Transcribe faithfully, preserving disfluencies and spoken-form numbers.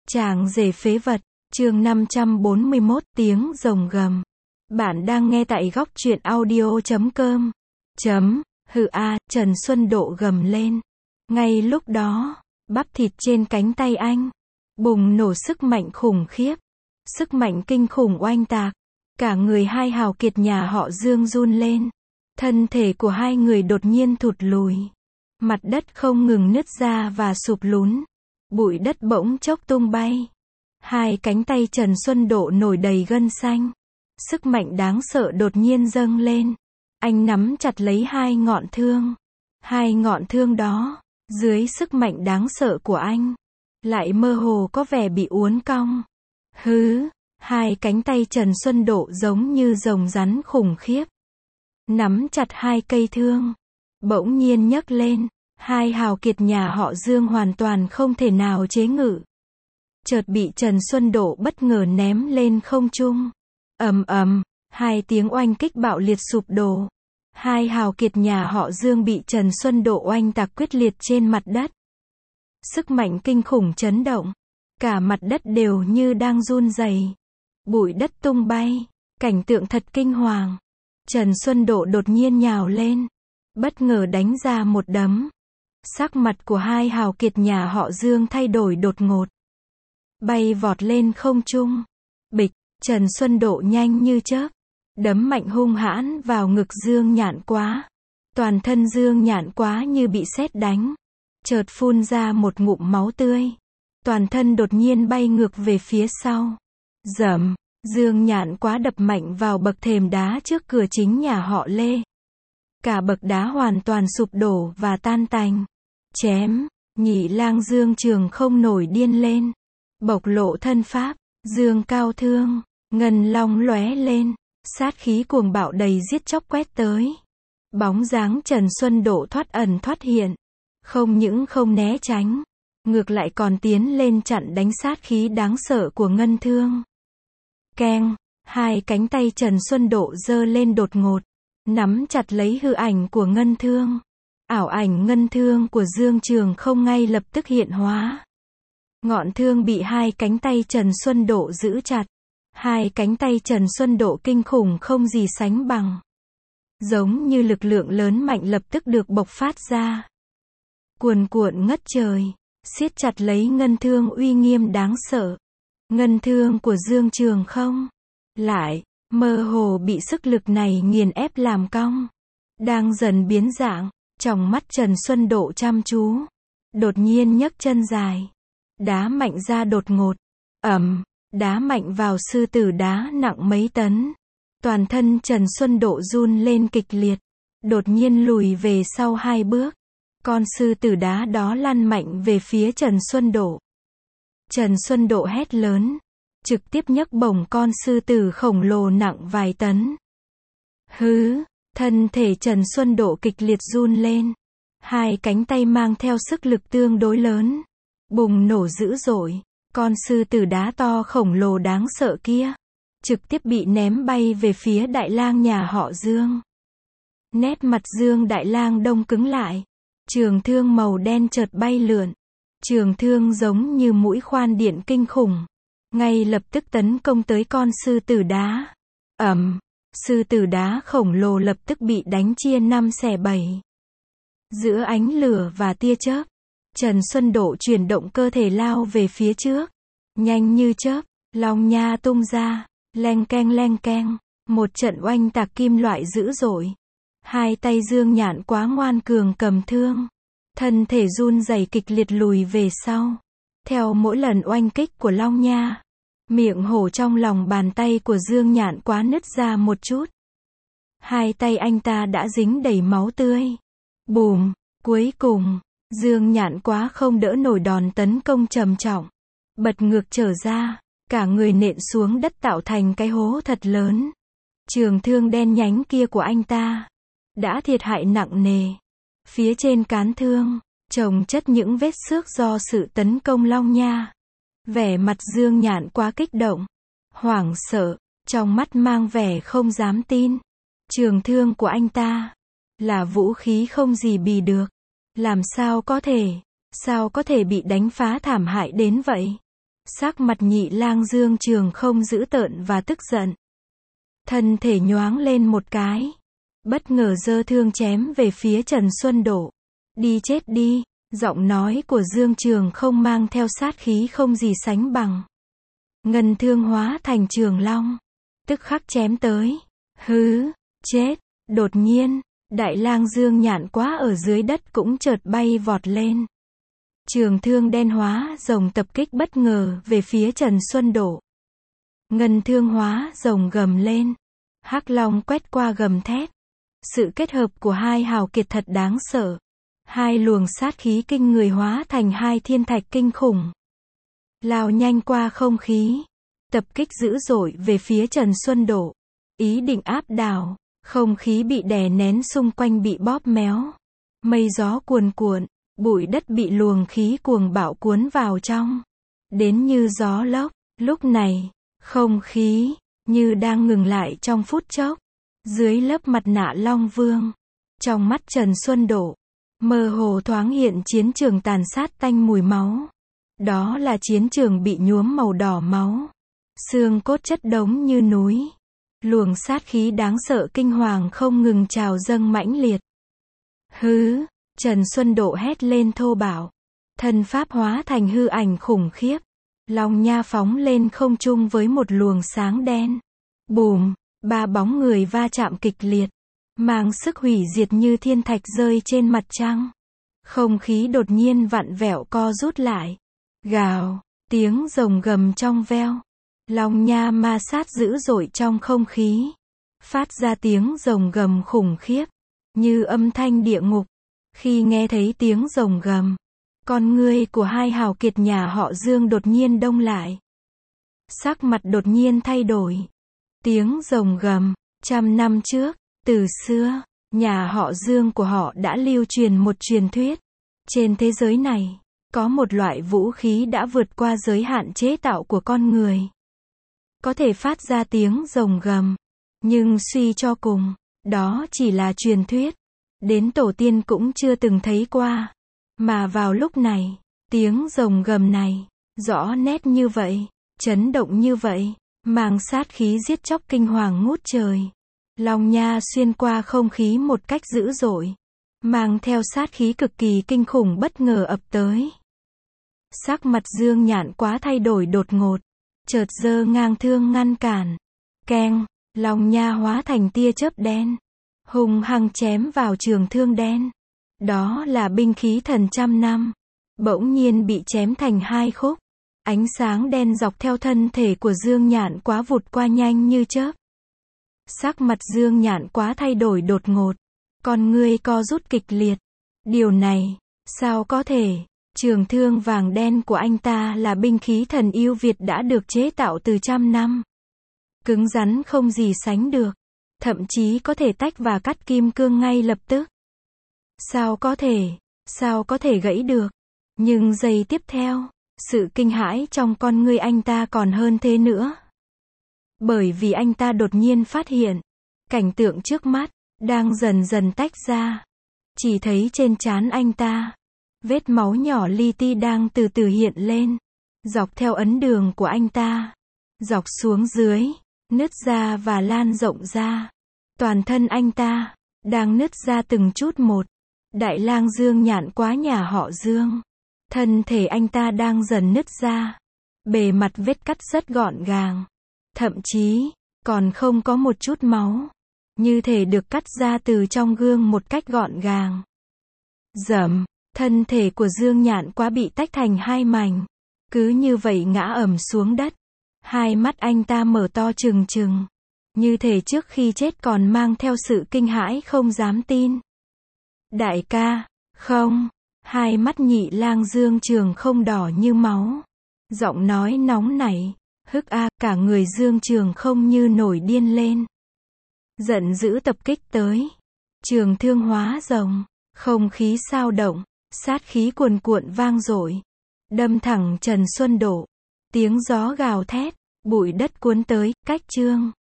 Chàng rể phế vật, chương năm trăm bốn mươi mốt, tiếng rồng gầm. Bạn đang nghe tại góc truyện audio chấm com. Chấm, hừ a, Trần Xuân Độ gầm lên. Ngay lúc đó, bắp thịt trên cánh tay anh bùng nổ sức mạnh khủng khiếp. Sức mạnh kinh khủng oanh tạc. Cả người hai hào kiệt nhà họ Dương run lên. Thân thể của hai người đột nhiên thụt lùi. Mặt đất không ngừng nứt ra và sụp lún. Bụi đất bỗng chốc tung bay. Hai cánh tay Trần Xuân Độ nổi đầy gân xanh. Sức mạnh đáng sợ đột nhiên dâng lên. Anh nắm chặt lấy hai ngọn thương. Hai ngọn thương đó, dưới sức mạnh đáng sợ của anh, lại mơ hồ có vẻ bị uốn cong. Hứ, hai cánh tay Trần Xuân Độ giống như rồng rắn khủng khiếp. Nắm chặt hai cây thương. Bỗng nhiên nhấc lên. Hai hào kiệt nhà họ Dương hoàn toàn không thể nào chế ngự. Chợt bị Trần Xuân Độ bất ngờ ném lên không trung. Ầm ầm, hai tiếng oanh kích bạo liệt sụp đổ. Hai hào kiệt nhà họ Dương bị Trần Xuân Độ oanh tạc quyết liệt trên mặt đất. Sức mạnh kinh khủng chấn động. Cả mặt đất đều như đang run rẩy. Bụi đất tung bay. Cảnh tượng thật kinh hoàng. Trần Xuân Độ đột nhiên nhào lên. Bất ngờ đánh ra một đấm. Sắc mặt của hai hào kiệt nhà họ Dương thay đổi đột ngột. Bay vọt lên không trung. Bịch, Trần Xuân Độ nhanh như chớp. Đấm mạnh hung hãn vào ngực Dương Nhạn Quá. Toàn thân Dương Nhạn Quá như bị sét đánh. Chợt phun ra một ngụm máu tươi. Toàn thân đột nhiên bay ngược về phía sau. Dầm, Dương Nhạn Quá đập mạnh vào bậc thềm đá trước cửa chính nhà họ Lê. Cả bậc đá hoàn toàn sụp đổ và tan tành. Chém, Nhị Lang Dương Trường không nổi điên lên. Bộc lộ thân pháp, Dương Cao Thương, ngân long lóe lên. Sát khí cuồng bạo đầy giết chóc quét tới. Bóng dáng Trần Xuân Độ thoát ẩn thoát hiện. Không những không né tránh, ngược lại còn tiến lên chặn đánh sát khí đáng sợ của ngân thương. Keng, hai cánh tay Trần Xuân Độ giơ lên đột ngột. Nắm chặt lấy hư ảnh của ngân thương. Ảo ảnh ngân thương của Dương Trường không ngay lập tức hiện hóa. Ngọn thương bị hai cánh tay Trần Xuân Độ giữ chặt. Hai cánh tay Trần Xuân Độ kinh khủng không gì sánh bằng. Giống như lực lượng lớn mạnh lập tức được bộc phát ra. Cuồn cuộn ngất trời. Siết chặt lấy ngân thương uy nghiêm đáng sợ. Ngân thương của Dương Trường không lại mơ hồ bị sức lực này nghiền ép làm cong. Đang dần biến dạng. Trong mắt Trần Xuân Độ chăm chú. Đột nhiên nhấc chân dài. Đá mạnh ra đột ngột. Ầm, đá mạnh vào sư tử đá nặng mấy tấn. Toàn thân Trần Xuân Độ run lên kịch liệt. Đột nhiên lùi về sau hai bước. Con sư tử đá đó lăn mạnh về phía Trần Xuân Độ. Trần Xuân Độ hét lớn. Trực tiếp nhấc bổng con sư tử khổng lồ nặng vài tấn. Hứ, thân thể Trần Xuân Độ kịch liệt run lên. Hai cánh tay mang theo sức lực tương đối lớn. Bùng nổ dữ dội. Con sư tử đá to khổng lồ đáng sợ kia. Trực tiếp bị ném bay về phía Đại Lang nhà họ Dương. Nét mặt Dương Đại Lang đông cứng lại. Trường thương màu đen chợt bay lượn. Trường thương giống như mũi khoan điện kinh khủng. Ngay lập tức tấn công tới con sư tử đá. Ầm, sư tử đá khổng lồ lập tức bị đánh chia năm xẻ bảy. Giữa ánh lửa và tia chớp, Trần Xuân Độ chuyển động cơ thể lao về phía trước. Nhanh như chớp, long nha tung ra, leng keng leng keng, một trận oanh tạc kim loại dữ dội. Hai tay Dương Nhạn Quá ngoan cường cầm thương. Thân thể run rẩy kịch liệt lùi về sau. Theo mỗi lần oanh kích của long nha, miệng hổ trong lòng bàn tay của Dương Nhạn Quá nứt ra một chút. Hai tay anh ta đã dính đầy máu tươi. Bùm, cuối cùng, Dương Nhạn Quá không đỡ nổi đòn tấn công trầm trọng. Bật ngược trở ra, cả người nện xuống đất tạo thành cái hố thật lớn. Trường thương đen nhánh kia của anh ta đã thiệt hại nặng nề. Phía trên cán thương, chồng chất những vết xước do sự tấn công long nha. Vẻ mặt Dương Nhạn Quá kích động, hoảng sợ, trong mắt mang vẻ không dám tin. Trường thương của anh ta là vũ khí không gì bì được. Làm sao có thể, sao có thể bị đánh phá thảm hại đến vậy? Sắc mặt Nhị Lang Dương Trường không dữ tợn và tức giận. Thân thể nhoáng lên một cái. Bất ngờ giơ thương chém về phía Trần Xuân Độ. Đi chết đi, giọng nói của Dương Trường không mang theo sát khí không gì sánh bằng. Ngân thương hóa thành trường long. Tức khắc chém tới. Hứ, chết, đột nhiên, Đại Lang Dương Nhạn Quá ở dưới đất cũng chợt bay vọt lên. Trường thương đen hóa rồng tập kích bất ngờ về phía Trần Xuân Độ. Ngân thương hóa rồng gầm lên. Hắc long quét qua gầm thét. Sự kết hợp của hai hào kiệt thật đáng sợ. Hai luồng sát khí kinh người hóa thành hai thiên thạch kinh khủng. Lao nhanh qua không khí. Tập kích dữ dội về phía Trần Xuân Độ. Ý định áp đảo. Không khí bị đè nén xung quanh bị bóp méo. Mây gió cuồn cuộn. Bụi đất bị luồng khí cuồng bạo cuốn vào trong. Đến như gió lốc. Lúc này, không khí như đang ngừng lại trong phút chốc. Dưới lớp mặt nạ Long Vương, trong mắt Trần Xuân Độ, mơ hồ thoáng hiện chiến trường tàn sát tanh mùi máu. Đó là chiến trường bị nhuốm màu đỏ máu. Xương cốt chất đống như núi. Luồng sát khí đáng sợ kinh hoàng không ngừng trào dâng mãnh liệt. Hứ, Trần Xuân Độ hét lên thô bạo. Thân pháp hóa thành hư ảnh khủng khiếp. Long nha phóng lên không trung với một luồng sáng đen. Bùm, ba bóng người va chạm kịch liệt. Mang sức hủy diệt như thiên thạch rơi trên mặt trăng. Không khí đột nhiên vặn vẹo co rút lại. Gào, tiếng rồng gầm trong veo. Long nha ma sát dữ dội trong không khí. Phát ra tiếng rồng gầm khủng khiếp. Như âm thanh địa ngục. Khi nghe thấy tiếng rồng gầm, con ngươi của hai hào kiệt nhà họ Dương đột nhiên đông lại. Sắc mặt đột nhiên thay đổi. Tiếng rồng gầm, trăm năm trước, từ xưa, nhà họ Dương của họ đã lưu truyền một truyền thuyết. Trên thế giới này, có một loại vũ khí đã vượt qua giới hạn chế tạo của con người. Có thể phát ra tiếng rồng gầm. Nhưng suy cho cùng, đó chỉ là truyền thuyết. Đến tổ tiên cũng chưa từng thấy qua. Mà vào lúc này, tiếng rồng gầm này, rõ nét như vậy, chấn động như vậy, mang sát khí giết chóc kinh hoàng ngút trời. Long nha xuyên qua không khí một cách dữ dội, mang theo sát khí cực kỳ kinh khủng bất ngờ ập tới. Sắc mặt Dương Nhạn Quá thay đổi đột ngột, chợt giơ ngang thương ngăn cản. Keng, long nha hóa thành tia chớp đen, hung hăng chém vào trường thương đen. Đó là binh khí thần trăm năm. Bỗng nhiên bị chém thành hai khúc. Ánh sáng đen dọc theo thân thể của Dương Nhạn Quá vụt qua nhanh như chớp. Sắc mặt Dương Nhạn Quá thay đổi đột ngột. Con ngươi co rút kịch liệt. Điều này, sao có thể? Trường thương vàng đen của anh ta là binh khí thần yêu Việt đã được chế tạo từ trăm năm. Cứng rắn không gì sánh được. Thậm chí có thể tách và cắt kim cương ngay lập tức. Sao có thể, sao có thể gãy được? Nhưng giây tiếp theo, sự kinh hãi trong con ngươi anh ta còn hơn thế nữa. Bởi vì anh ta đột nhiên phát hiện, cảnh tượng trước mắt, đang dần dần tách ra. Chỉ thấy trên trán anh ta, vết máu nhỏ li ti đang từ từ hiện lên. Dọc theo ấn đường của anh ta, dọc xuống dưới, nứt ra và lan rộng ra. Toàn thân anh ta, đang nứt ra từng chút một. Đại Lang Dương Nhạn Quá nhà họ Dương. Thân thể anh ta đang dần nứt ra. Bề mặt vết cắt rất gọn gàng. Thậm chí, còn không có một chút máu. Như thể được cắt ra từ trong gương một cách gọn gàng. Dầm, thân thể của Dương Nhạn Quá bị tách thành hai mảnh. Cứ như vậy ngã ầm xuống đất. Hai mắt anh ta mở to trừng trừng. Như thể trước khi chết còn mang theo sự kinh hãi không dám tin. Đại ca, không, hai mắt Nhị Lang Dương Trường không đỏ như máu. Giọng nói nóng nảy, hức a, cả người Dương Trường không như nổi điên lên. Giận dữ tập kích tới. Trường thương hóa rồng, không khí sao động, sát khí cuồn cuộn vang dội. Đâm thẳng Trần Xuân Độ. Tiếng gió gào thét, bụi đất cuốn tới, cách chương.